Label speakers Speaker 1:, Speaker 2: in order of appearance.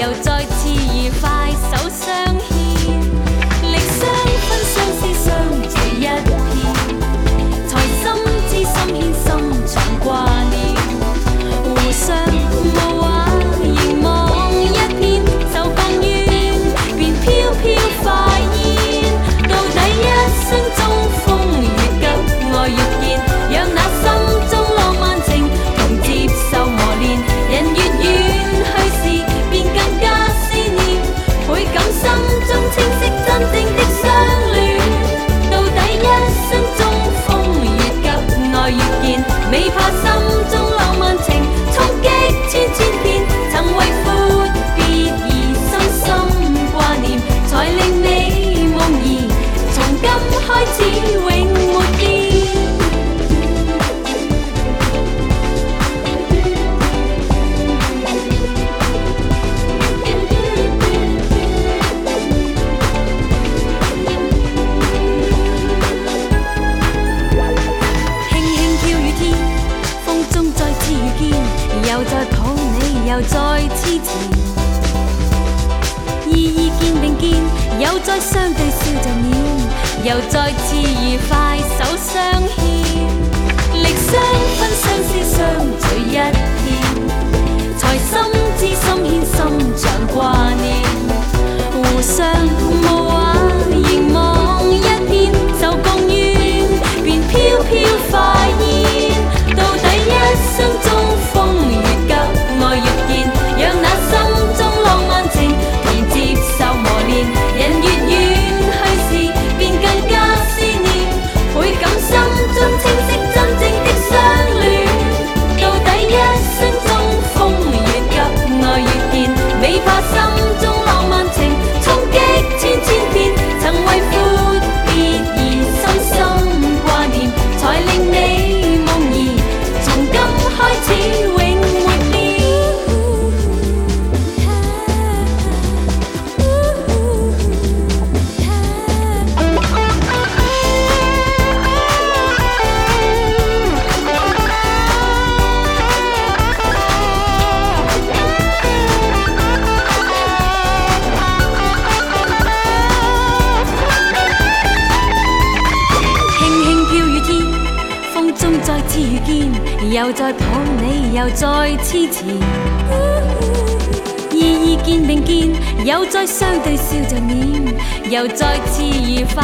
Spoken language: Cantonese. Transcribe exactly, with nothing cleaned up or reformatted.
Speaker 1: 又再次愉快手相牽，力相分相思相聚一片，才心知心牽心長掛念，互相無話凝望一片，就更遠便飄飄快煙，到底一生中風越急愛越見，讓那心中浪漫情同接受磨練，人越遠去時便更加思念，倍感心中清晰真正的相戀，到底一生中風越急愛越見，未怕心中浪漫情衝擊千千遍，曾為闊別而深深掛念，才令你夢兒從今開始永沒變。又再抱你，又再痴纏，意意見定見，又再相對笑着臉，又再次愉快手相牽，力相分相思相聚一片，才心知心牽心長掛念，互相無話凝望一片，就共遠便飄飄快煙，到底一生中風越急愛越見，讓那心中浪漫情便接受磨練，人越遠去時便更加思念，倍感心中清晰真正的相戀，到底一生中風越急愛越見，未怕心中浪漫情衝擊千千遍，曾為闊別而深深掛念，才令你夢兒從今開始永沒變。再次遇見，又再抱你，又再痴纏，意意見定見，又再相對笑着臉，又再次愉快